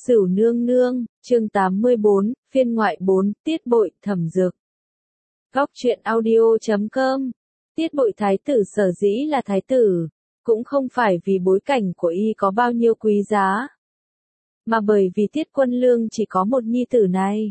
Sửu nương nương, chương 84, phiên ngoại 4, tiết bội, thẩm dược. Góc truyện audio.com. Tiết bội thái tử sở dĩ là thái tử, cũng không phải vì bối cảnh của y có bao nhiêu quý giá, mà bởi vì Tiết Quân Lương chỉ có một nhi tử này.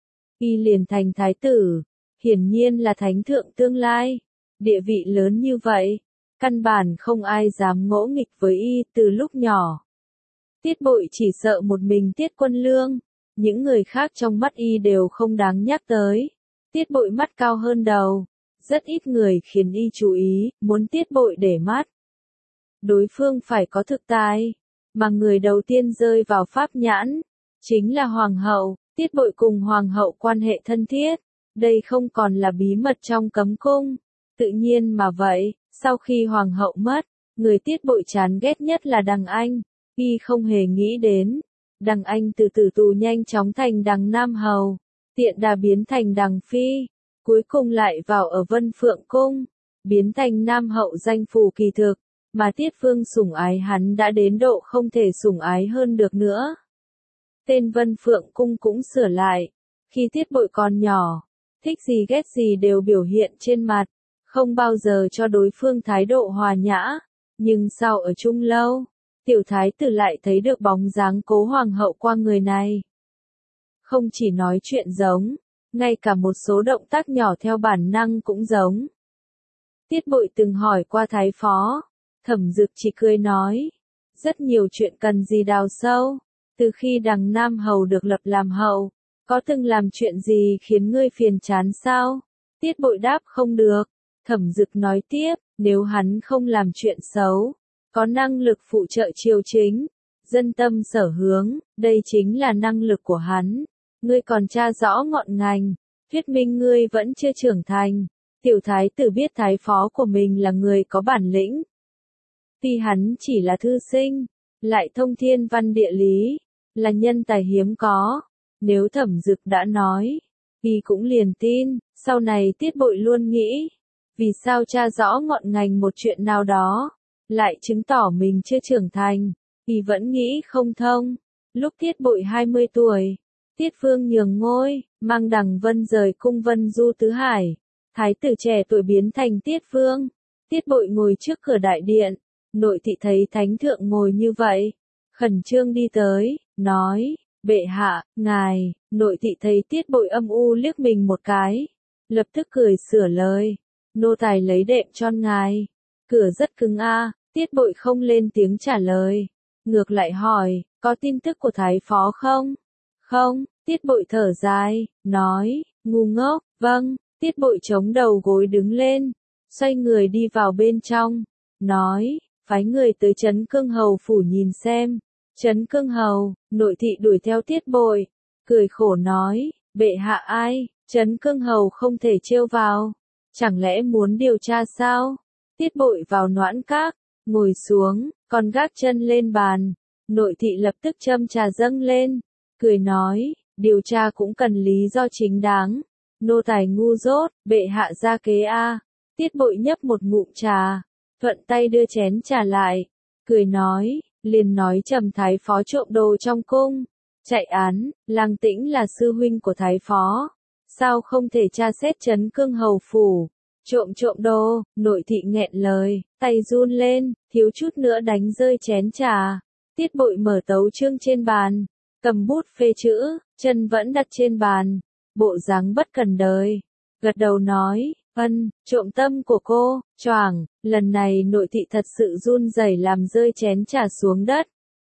Y liền thành thái tử, hiển nhiên là thánh thượng tương lai, địa vị lớn như vậy, căn bản không ai dám ngỗ nghịch với y từ lúc nhỏ. Tiết bội chỉ sợ một mình Tiết Quân Lương, những người khác trong mắt y đều không đáng nhắc tới. Tiết bội mắt cao hơn đầu, rất ít người khiến y chú ý, muốn tiết bội để mắt. Đối phương phải có thực tài, mà người đầu tiên rơi vào pháp nhãn, chính là Hoàng hậu. Tiết bội cùng Hoàng hậu quan hệ thân thiết, đây không còn là bí mật trong cấm cung. Tự nhiên mà vậy, sau khi Hoàng hậu mất, người tiết bội chán ghét nhất là Đằng Anh. Y không hề nghĩ đến, Đằng Anh từ tử tù nhanh chóng thành Đằng Nam Hầu, tiện đà biến thành Đằng Phi, cuối cùng lại vào ở Vân Phượng Cung, biến thành Nam Hậu danh phù kỳ thực, mà Tiết Vương sủng ái hắn đã đến độ không thể sủng ái hơn được nữa. Tên Vân Phượng Cung cũng sửa lại, khi Tiết bội còn nhỏ, thích gì ghét gì đều biểu hiện trên mặt, không bao giờ cho đối phương thái độ hòa nhã, nhưng sau ở chung lâu, tiểu thái tử lại thấy được bóng dáng Cố Hoàng hậu qua người này. Không chỉ nói chuyện giống, ngay cả một số động tác nhỏ theo bản năng cũng giống. Tiết bội từng hỏi qua thái phó, Thẩm Dực chỉ cười nói, rất nhiều chuyện cần gì đào sâu, từ khi Đằng Nam Hầu được lập làm hậu, có từng làm chuyện gì khiến ngươi phiền chán sao? Tiết bội đáp không được. Thẩm Dực nói tiếp, nếu hắn không làm chuyện xấu, có năng lực phụ trợ triều chính, dân tâm sở hướng, đây chính là năng lực của hắn. Ngươi còn tra rõ ngọn ngành, thuyết minh ngươi vẫn chưa trưởng thành. Tiểu thái tử biết thái phó của mình là người có bản lĩnh. Tuy hắn chỉ là thư sinh, lại thông thiên văn địa lý, là nhân tài hiếm có. Nếu Thẩm Dực đã nói, y cũng liền tin. Sau này Tiết bội luôn nghĩ, vì sao tra rõ ngọn ngành một chuyện nào đó, lại chứng tỏ mình chưa trưởng thành, y vẫn nghĩ không thông. Lúc Tiết bội 20 tuổi, Tiết Vương nhường ngôi, mang Đằng Vân rời cung Vân Du tứ hải, thái tử trẻ tuổi biến thành Tiết Vương. Tiết bội ngồi trước cửa đại điện, nội thị thấy thánh thượng ngồi như vậy, khẩn trương đi tới, nói, bệ hạ, ngài. Nội thị thấy Tiết bội âm u liếc mình một cái, lập tức cười sửa lời, nô tài lấy đệm cho ngài. Cửa rất cứng a. Tiết bội không lên tiếng trả lời, ngược lại hỏi, có tin tức của thái phó không? Không. Tiết bội thở dài, nói, ngu ngốc. Vâng. Tiết bội chống đầu gối đứng lên, xoay người đi vào bên trong, nói, phái người tới Trấn Cương Hầu phủ nhìn xem. Trấn Cương Hầu. Nội thị đuổi theo Tiết bội, cười khổ nói, bệ hạ ai? Trấn Cương Hầu không thể trêu vào, chẳng lẽ muốn điều tra sao? Tiết bội vào noãn các, ngồi xuống, còn gác chân lên bàn. Nội thị lập tức châm trà dâng lên, cười nói, điều tra cũng cần lý do chính đáng. Nô tài ngu dốt, bệ hạ ra kế a. Tiết bội nhấp một ngụm trà, thuận tay đưa chén trà lại, cười nói, liền nói Trầm thái phó trộm đồ trong cung, chạy án. Lang Tĩnh là sư huynh của thái phó, sao không thể tra xét Trấn Cương Hầu phủ? Trộm đồ. Nội thị nghẹn lời, tay run lên, thiếu chút nữa đánh rơi chén trà. Tiết bội mở tấu chương trên bàn, cầm bút phê chữ, chân vẫn đặt trên bàn, bộ dáng bất cần đời, gật đầu nói, trộm tâm của cô. Choàng. Lần này nội thị thật sự run rẩy làm rơi chén trà xuống đất,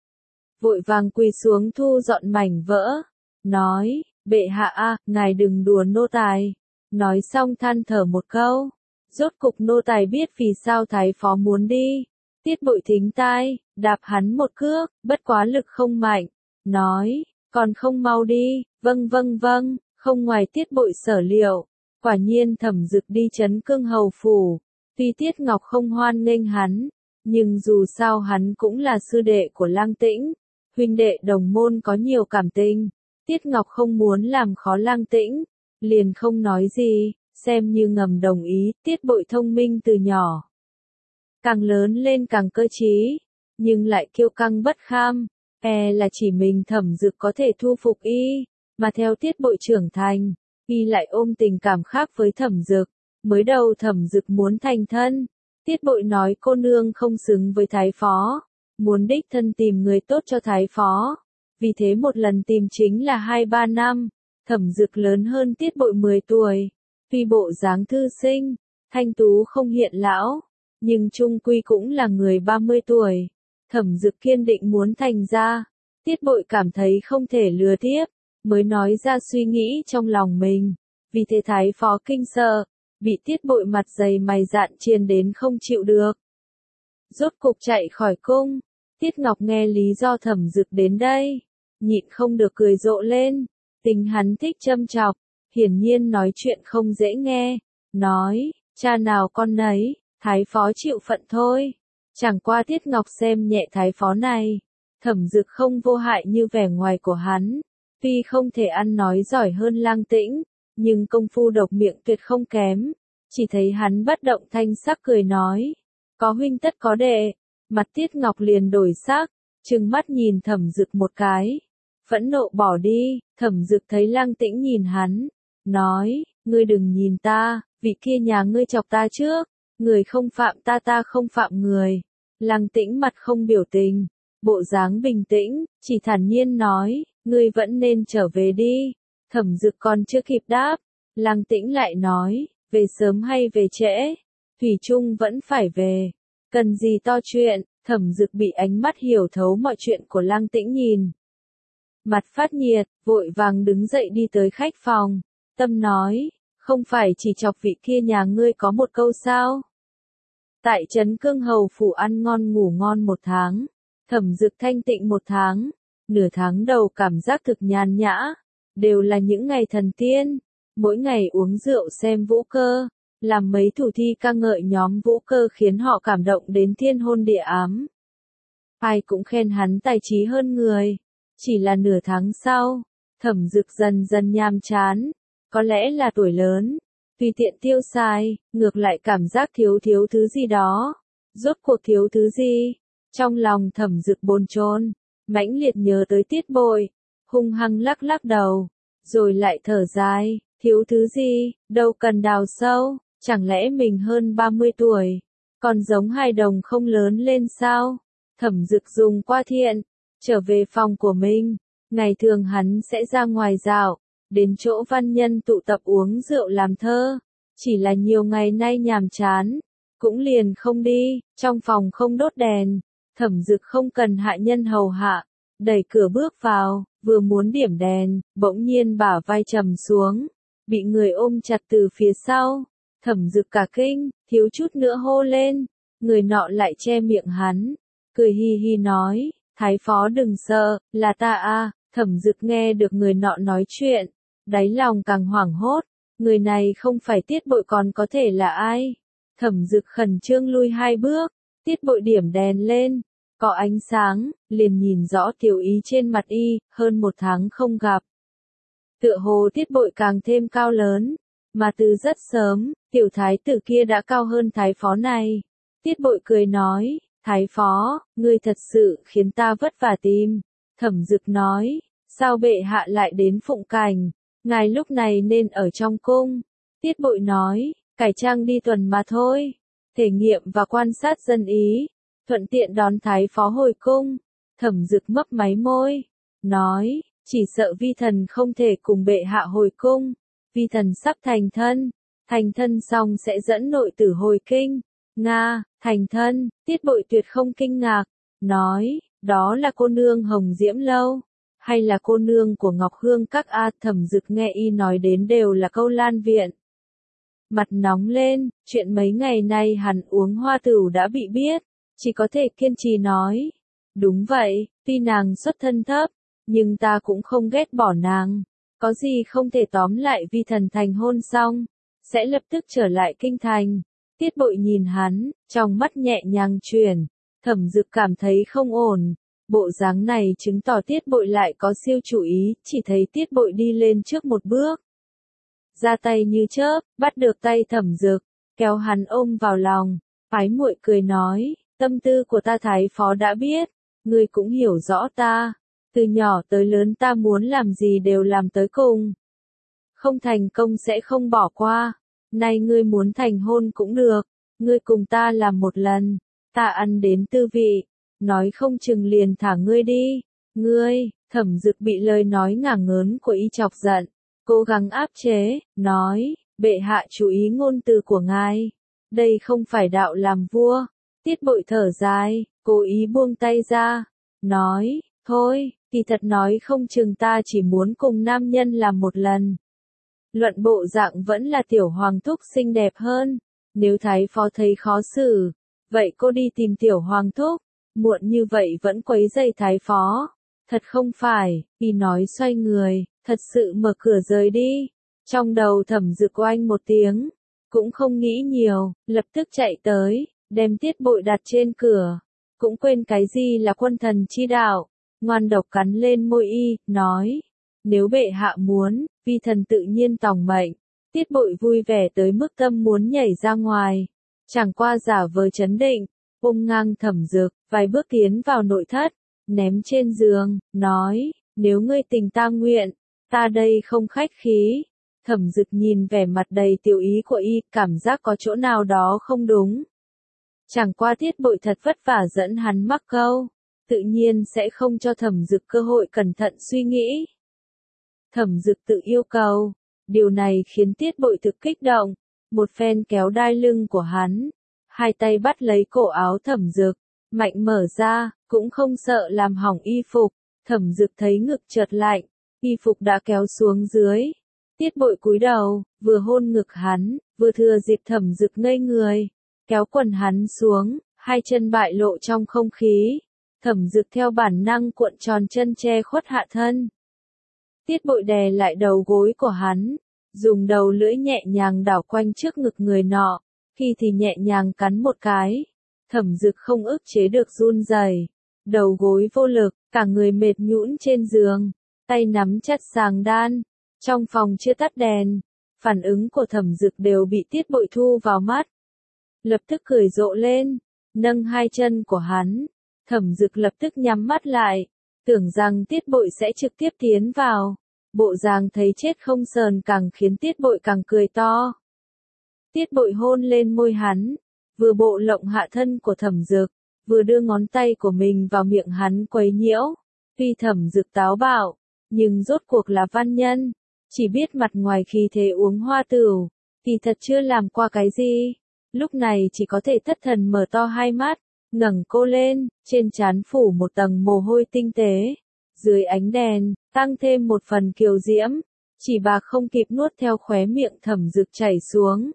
vội vàng quỳ xuống thu dọn mảnh vỡ, nói, bệ hạ a, ngài đừng đùa nô tài. Nói xong than thở một câu, rốt cục nô tài biết vì sao thái phó muốn đi. Tiết bội thính tai, đạp hắn một cước, bất quá lực không mạnh, nói, còn không mau đi. Vâng, không ngoài Tiết bội sở liệu, quả nhiên Thẩm Dực đi Trấn Cương Hầu phủ. Tuy Tiết Ngọc không hoan nghênh hắn, nhưng dù sao hắn cũng là sư đệ của Lang Tĩnh, huynh đệ đồng môn có nhiều cảm tình. Tiết Ngọc không muốn làm khó Lang Tĩnh, liền không nói gì, xem như ngầm đồng ý. Tiết bội thông minh từ nhỏ, càng lớn lên càng cơ trí, nhưng lại kiêu căng bất kham, là chỉ mình Thẩm Dực có thể thu phục y, mà theo Tiết Bội trưởng thành, y lại ôm tình cảm khác với Thẩm Dực. Mới đầu Thẩm Dực muốn thành thân, Tiết Bội nói cô nương không xứng với thái phó, muốn đích thân tìm người tốt cho thái phó. Vì thế một lần tìm chính là 2-3 năm, Thẩm Dực lớn hơn Tiết Bội 10 tuổi, tuy bộ dáng thư sinh, thanh tú không hiện lão, nhưng chung quy cũng là người 30 tuổi. Thẩm Dực kiên định muốn thành ra, Tiết Bội cảm thấy không thể lừa tiếp, mới nói ra suy nghĩ trong lòng mình. Vì thế thái phó kinh sợ, bị Tiết Bội mặt dày mày dạn chiên đến không chịu được. Rốt cục chạy khỏi cung, Tiết Ngọc nghe lý do Thẩm Dực đến đây, nhịn không được cười rộ lên, tình hắn thích châm chọc, hiển nhiên nói chuyện không dễ nghe, nói, cha nào con nấy, thái phó chịu phận thôi. Chẳng qua Tiết Ngọc xem nhẹ thái phó này, Thẩm Dực không vô hại như vẻ ngoài của hắn, tuy không thể ăn nói giỏi hơn Lang Tĩnh, nhưng công phu độc miệng tuyệt không kém. Chỉ thấy hắn bất động thanh sắc cười nói, có huynh tất có đệ. Mặt Tiết Ngọc liền đổi sắc, trừng mắt nhìn Thẩm Dực một cái, phẫn nộ bỏ đi. Thẩm Dực thấy Lang Tĩnh nhìn hắn, nói, ngươi đừng nhìn ta, vị kia nhà ngươi chọc ta trước, người không phạm ta ta không phạm người. Lang Tĩnh mặt không biểu tình, bộ dáng bình tĩnh, chỉ thản nhiên nói, ngươi vẫn nên trở về đi. Thẩm Dực còn chưa kịp đáp, Lang Tĩnh lại nói, về sớm hay về trễ, thủy chung vẫn phải về. Cần gì to chuyện. Thẩm Dực bị ánh mắt hiểu thấu mọi chuyện của Lang Tĩnh nhìn. Mặt phát nhiệt, vội vàng đứng dậy đi tới khách phòng. Tâm nói, không phải chỉ chọc vị kia nhà ngươi có một câu sao? Tại trấn Cương Hầu phủ ăn ngon ngủ ngon 1 tháng, Thẩm Dực thanh tịnh 1 tháng, nửa tháng đầu cảm giác thực nhàn nhã, đều là những ngày thần tiên, mỗi ngày uống rượu xem vũ cơ, làm mấy thủ thi ca ngợi nhóm vũ cơ khiến họ cảm động đến thiên hôn địa ám. Ai cũng khen hắn tài trí hơn người. Chỉ là nửa tháng sau, Thẩm Dực dần dần nhàm chán, có lẽ là tuổi lớn, tùy tiện tiêu xài, ngược lại cảm giác thiếu thứ gì đó. Rốt cuộc thiếu thứ gì? Trong lòng Thẩm Dực bồn chồn, mãnh liệt nhớ tới Tiết Bội, hung hăng lắc lắc đầu, rồi lại thở dài, thiếu thứ gì, đâu cần đào sâu, chẳng lẽ mình hơn 30 tuổi, còn giống hài đồng không lớn lên sao? Thẩm Dực dùng qua thiện, trở về phòng của mình, ngày thường hắn sẽ ra ngoài dạo, đến chỗ văn nhân tụ tập uống rượu làm thơ, chỉ là nhiều ngày nay nhàm chán, cũng liền không đi. Trong phòng không đốt đèn, Thẩm Dực không cần hạ nhân hầu hạ, đẩy cửa bước vào, vừa muốn điểm đèn, bỗng nhiên bả vai trầm xuống, bị người ôm chặt từ phía sau. Thẩm Dực cả kinh, thiếu chút nữa hô lên, người nọ lại che miệng hắn, cười hi hi nói, thái phó đừng sợ, là ta a. Thẩm Dực nghe được người nọ nói chuyện, đáy lòng càng hoảng hốt, người này không phải Tiết Bội còn có thể là ai? Thẩm Dực khẩn trương lui 2 bước, Tiết Bội điểm đèn lên, có ánh sáng, liền nhìn rõ tiểu ý trên mặt y, hơn 1 tháng không gặp. Tựa hồ Tiết Bội càng thêm cao lớn, mà từ rất sớm, tiểu thái tử kia đã cao hơn thái phó này. Tiết Bội cười nói, thái phó, ngươi thật sự khiến ta vất vả tìm. Thẩm Dực nói, sao bệ hạ lại đến Phụng Cảnh, ngài lúc này nên ở trong cung. Tiết Bội nói, cải trang đi tuần mà thôi, thể nghiệm và quan sát dân ý, thuận tiện đón thái phó hồi cung. Thẩm Dực mấp máy môi, nói, chỉ sợ vi thần không thể cùng bệ hạ hồi cung, vi thần sắp thành thân xong sẽ dẫn nội tử hồi kinh. Nga, thành thân. Tiết Bội tuyệt không kinh ngạc, nói, đó là cô nương Hồng Diễm Lâu, hay là cô nương của Ngọc Hương các a? Thẩm Dực nghe y nói đến đều là câu lan viện. Mặt nóng lên, chuyện mấy ngày nay hắn uống hoa tửu đã bị biết, chỉ có thể kiên trì nói, đúng vậy, tuy nàng xuất thân thấp, nhưng ta cũng không ghét bỏ nàng, có gì không thể, tóm lại vi thần thành hôn xong, sẽ lập tức trở lại kinh thành. Tiết Bội nhìn hắn, trong mắt nhẹ nhàng chuyển, Thẩm Dực cảm thấy không ổn, bộ dáng này chứng tỏ Tiết Bội lại có siêu chủ ý, chỉ thấy Tiết Bội đi lên trước một bước, ra tay như chớp, bắt được tay Thẩm Dực, kéo hắn ôm vào lòng, ái muội cười nói, tâm tư của ta thái phó đã biết, ngươi cũng hiểu rõ ta. Từ nhỏ tới lớn ta muốn làm gì đều làm tới cùng. Không thành công sẽ không bỏ qua. Nay ngươi muốn thành hôn cũng được. Ngươi cùng ta làm một lần. Ta ăn đến tư vị. Nói không chừng liền thả ngươi đi. Ngươi, Thẩm Dực bị lời nói ngả ngớn của y chọc giận. Cố gắng áp chế, nói, bệ hạ chú ý ngôn từ của ngài. Đây không phải đạo làm vua. Tiết Bội thở dài, cố ý buông tay ra. Nói, thôi, kỳ thật nói không chừng ta chỉ muốn cùng nam nhân làm một lần. Luận bộ dạng vẫn là tiểu hoàng thúc xinh đẹp hơn. Nếu thái phó thấy khó xử, vậy cô đi tìm tiểu hoàng thúc. Muộn như vậy vẫn quấy rầy thái phó. Thật không phải, y nói xoay người, thật sự mở cửa rời đi. Trong đầu Thẩm Dực oanh một tiếng, cũng không nghĩ nhiều, lập tức chạy tới, đem Tiết Bội đặt trên cửa. Cũng quên cái gì là quân thần chi đạo, ngoan độc cắn lên môi y, nói, nếu bệ hạ muốn, vi thần tự nhiên tòng mệnh. Tiết Bội vui vẻ tới mức tâm muốn nhảy ra ngoài, chẳng qua giả vờ chấn định, ôm ngang Thẩm Dực, vài bước tiến vào nội thất, ném trên giường, nói, nếu ngươi tình ta nguyện, ta đây không khách khí. Thẩm Dực nhìn vẻ mặt đầy tiểu ý của y, cảm giác có chỗ nào đó không đúng. Chẳng qua Tiết Bội thật vất vả dẫn hắn mắc câu, tự nhiên sẽ không cho Thẩm Dực cơ hội cẩn thận suy nghĩ. Thẩm Dực tự yêu cầu, điều này khiến Tiết Bội thực kích động, một phen kéo đai lưng của hắn, hai tay bắt lấy cổ áo Thẩm Dực, mạnh mở ra, cũng không sợ làm hỏng y phục. Thẩm Dực thấy ngực chợt lạnh, y phục đã kéo xuống dưới. Tiết Bội cúi đầu, vừa hôn ngực hắn, vừa thừa dịp Thẩm Dực ngây người, kéo quần hắn xuống, hai chân bại lộ trong không khí. Thẩm Dực theo bản năng cuộn tròn chân che khuất hạ thân. Tiết Bội đè lại đầu gối của hắn, dùng đầu lưỡi nhẹ nhàng đảo quanh trước ngực người nọ, khi thì nhẹ nhàng cắn một cái. Thẩm Dực không ức chế được run rẩy, đầu gối vô lực, cả người mệt nhũn trên giường, tay nắm chặt sàng đan. Trong phòng chưa tắt đèn, phản ứng của Thẩm Dực đều bị Tiết Bội thu vào mắt. Lập tức cười rộ lên, nâng hai chân của hắn. Thẩm Dực lập tức nhắm mắt lại, tưởng rằng Tiết Bội sẽ trực tiếp tiến vào. Bộ dáng thấy chết không sờn càng khiến Tiết Bội càng cười to. Tiết Bội hôn lên môi hắn, vừa bộ lộng hạ thân của Thẩm Dực, vừa đưa ngón tay của mình vào miệng hắn quấy nhiễu. Tuy Thẩm Dực táo bạo, nhưng rốt cuộc là văn nhân, chỉ biết mặt ngoài khi thế uống hoa tửu, thì thật chưa làm qua cái gì. Lúc này chỉ có thể thất thần mở to hai mắt, ngẩng cô lên, trên trán phủ một tầng mồ hôi tinh tế. Dưới ánh đèn, tăng thêm một phần kiều diễm, chỉ bà không kịp nuốt theo khóe miệng Thẩm Dực chảy xuống.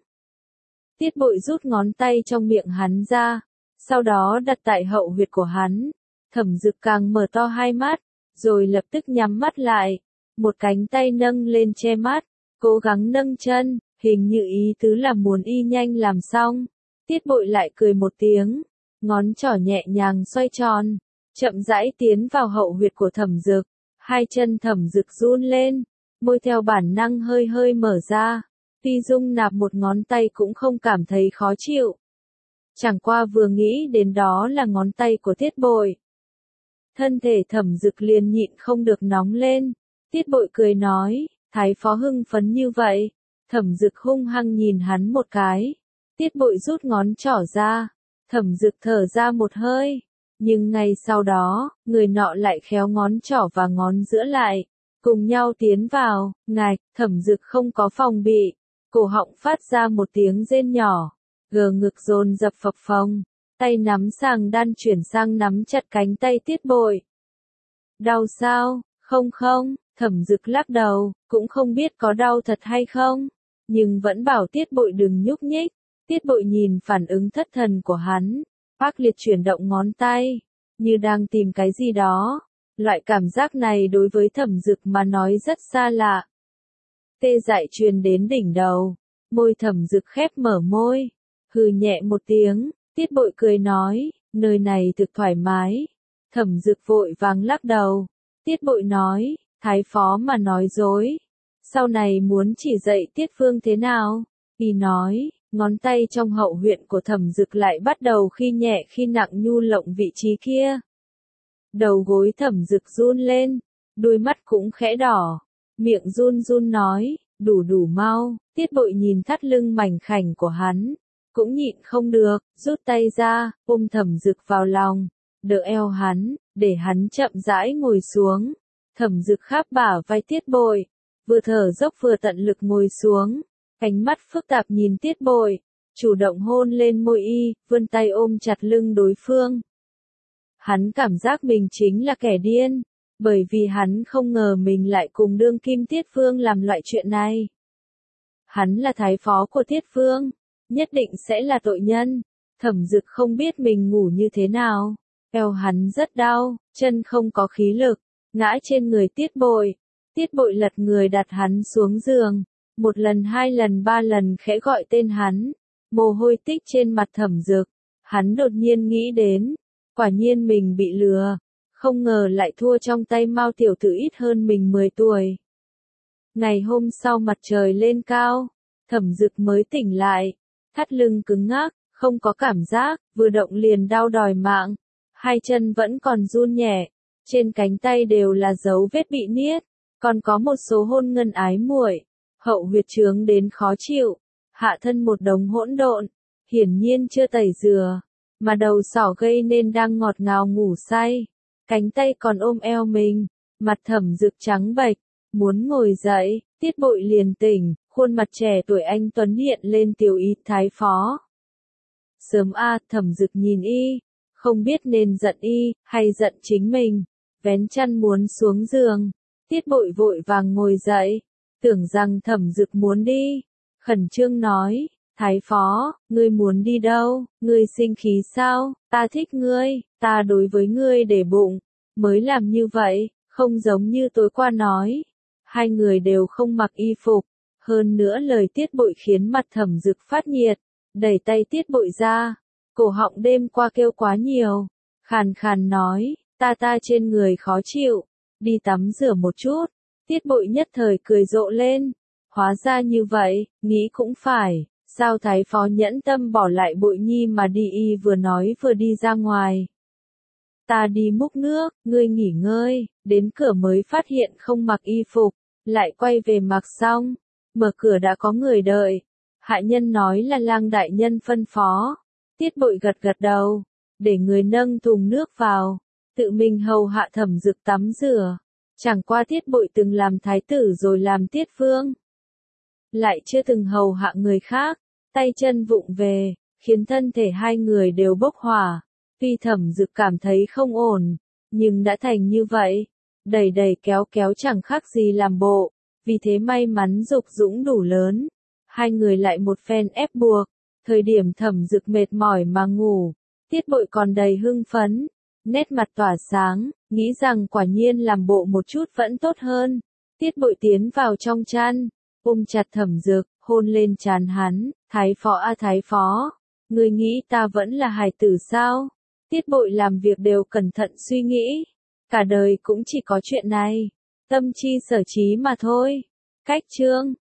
Tiết Bội rút ngón tay trong miệng hắn ra, sau đó đặt tại hậu huyệt của hắn. Thẩm Dực càng mở to hai mắt, rồi lập tức nhắm mắt lại, một cánh tay nâng lên che mắt, cố gắng nâng chân, hình như ý tứ là muốn y nhanh làm xong. Tiết Bội lại cười một tiếng, ngón trỏ nhẹ nhàng xoay tròn, chậm rãi tiến vào hậu huyệt của Thẩm Dực, hai chân Thẩm Dực run lên, môi theo bản năng hơi hơi mở ra, tuy dung nạp một ngón tay cũng không cảm thấy khó chịu. Chẳng qua vừa nghĩ đến đó là ngón tay của Tiết Bội, thân thể Thẩm Dực liền nhịn không được nóng lên. Tiết Bội cười nói, thái phó hưng phấn như vậy. Thẩm Dực hung hăng nhìn hắn một cái. Tiết Bội rút ngón trỏ ra. Thẩm Dực thở ra một hơi. Nhưng ngay sau đó, người nọ lại khéo ngón trỏ và ngón giữa lại, cùng nhau tiến vào. Ngạch, Thẩm Dực không có phòng bị, cổ họng phát ra một tiếng rên nhỏ, gờ ngực dồn dập phập phồng, tay nắm sàng đan chuyển sang nắm chặt cánh tay Tiết Bội. Đau sao? Không không, Thẩm Dực lắc đầu, cũng không biết có đau thật hay không, nhưng vẫn bảo Tiết Bội đừng nhúc nhích. Tiết Bội nhìn phản ứng thất thần của hắn, ác liệt chuyển động ngón tay, như đang tìm cái gì đó. Loại cảm giác này đối với Thẩm Dực mà nói rất xa lạ. Tê dại truyền đến đỉnh đầu, môi Thẩm Dực khép mở môi, hừ nhẹ một tiếng. Tiết Bội cười nói, nơi này thực thoải mái. Thẩm Dực vội vàng lắc đầu. Tiết Bội nói, thái phó mà nói dối, sau này muốn chỉ dạy Tiết Phương thế nào? Y nói, ngón tay trong hậu huyệt của Thẩm Dực lại bắt đầu khi nhẹ khi nặng nhu lộng vị trí kia. Đầu gối Thẩm Dực run lên, đôi mắt cũng khẽ đỏ, miệng run run nói, đủ mau. Tiết Bội nhìn thắt lưng mảnh khảnh của hắn, cũng nhịn không được, rút tay ra, ôm Thẩm Dực vào lòng, đỡ eo hắn, để hắn chậm rãi ngồi xuống. Thẩm Dực kháp bả vai Tiết Bội, vừa thở dốc vừa tận lực ngồi xuống, ánh mắt phức tạp nhìn Tiết Bội, chủ động hôn lên môi y, vươn tay ôm chặt lưng đối phương. Hắn cảm giác mình chính là kẻ điên, bởi vì hắn không ngờ mình lại cùng đương kim Tiết Phương làm loại chuyện này. Hắn là thái phó của Tiết Phương, nhất định sẽ là tội nhân. Thẩm Dực không biết mình ngủ như thế nào, eo hắn rất đau, chân không có khí lực, ngã trên người Tiết Bội. Tiết Bội lật người đặt hắn xuống giường, một lần hai lần ba lần khẽ gọi tên hắn, mồ hôi tích trên mặt Thẩm Dực. Hắn đột nhiên nghĩ đến, quả nhiên mình bị lừa, không ngờ lại thua trong tay Mao tiểu tử ít hơn mình 10 tuổi. Ngày hôm sau mặt trời lên cao, Thẩm Dực mới tỉnh lại, thắt lưng cứng ngắc, không có cảm giác, vừa động liền đau đòi mạng, hai chân vẫn còn run nhẹ, trên cánh tay đều là dấu vết bị niết, còn có một số hôn ngân ái muội, hậu huyệt trướng đến khó chịu, hạ thân một đống hỗn độn, hiển nhiên chưa tẩy rửa, mà đầu sỏ gây nên đang ngọt ngào ngủ say, cánh tay còn ôm eo mình, mặt Thẩm Dực trắng bệch, muốn ngồi dậy, Tiết Bội liền tỉnh, khuôn mặt trẻ tuổi anh tuấn hiện lên tiểu ý thái phó. Sớm Thẩm Dực nhìn y, không biết nên giận y, hay giận chính mình, vén chăn muốn xuống giường, Tiết Bội vội vàng ngồi dậy, tưởng rằng Thẩm Dực muốn đi, khẩn trương nói, thái phó, ngươi muốn đi đâu, ngươi sinh khí sao, ta thích ngươi, ta đối với ngươi để bụng, mới làm như vậy, không giống như tối qua nói. Hai người đều không mặc y phục, hơn nữa lời Tiết Bội khiến mặt Thẩm Dực phát nhiệt, đẩy tay Tiết Bội ra, cổ họng đêm qua kêu quá nhiều, khàn khàn nói, ta trên người khó chịu, đi tắm rửa một chút. Tiết Bội nhất thời cười rộ lên, hóa ra như vậy, nghĩ cũng phải, sao thái phó nhẫn tâm bỏ lại Bội nhi mà đi, y vừa nói vừa đi ra ngoài. Ta đi múc nước, ngươi nghỉ ngơi, đến cửa mới phát hiện không mặc y phục, lại quay về mặc xong, mở cửa đã có người đợi. Hạ nhân nói là Lang đại nhân phân phó. Tiết Bội gật gật đầu, để người nâng thùng nước vào, tự mình hầu hạ Thẩm Dực tắm rửa. Chẳng qua Tiết Bội từng làm thái tử rồi làm Tiết Vương, lại chưa từng hầu hạ người khác, tay chân vụng về, khiến thân thể hai người đều bốc hỏa. Tuy Thẩm Dực cảm thấy không ổn, nhưng đã thành như vậy, đẩy đẩy kéo kéo chẳng khác gì làm bộ, vì thế may mắn Dục dũng đủ lớn. Hai người lại một phen ép buộc, thời điểm Thẩm Dực mệt mỏi mà ngủ, Tiết Bội còn đầy hưng phấn, nét mặt tỏa sáng, nghĩ rằng quả nhiên làm bộ một chút vẫn tốt hơn. Tiết Bội tiến vào trong chăn, ôm chặt Thẩm Dực, hôn lên trán hắn, thái phó thái phó, ngươi nghĩ ta vẫn là hài tử sao? Tiết Bội làm việc đều cẩn thận suy nghĩ, cả đời cũng chỉ có chuyện này, tâm chi sở trí mà thôi. Cách chương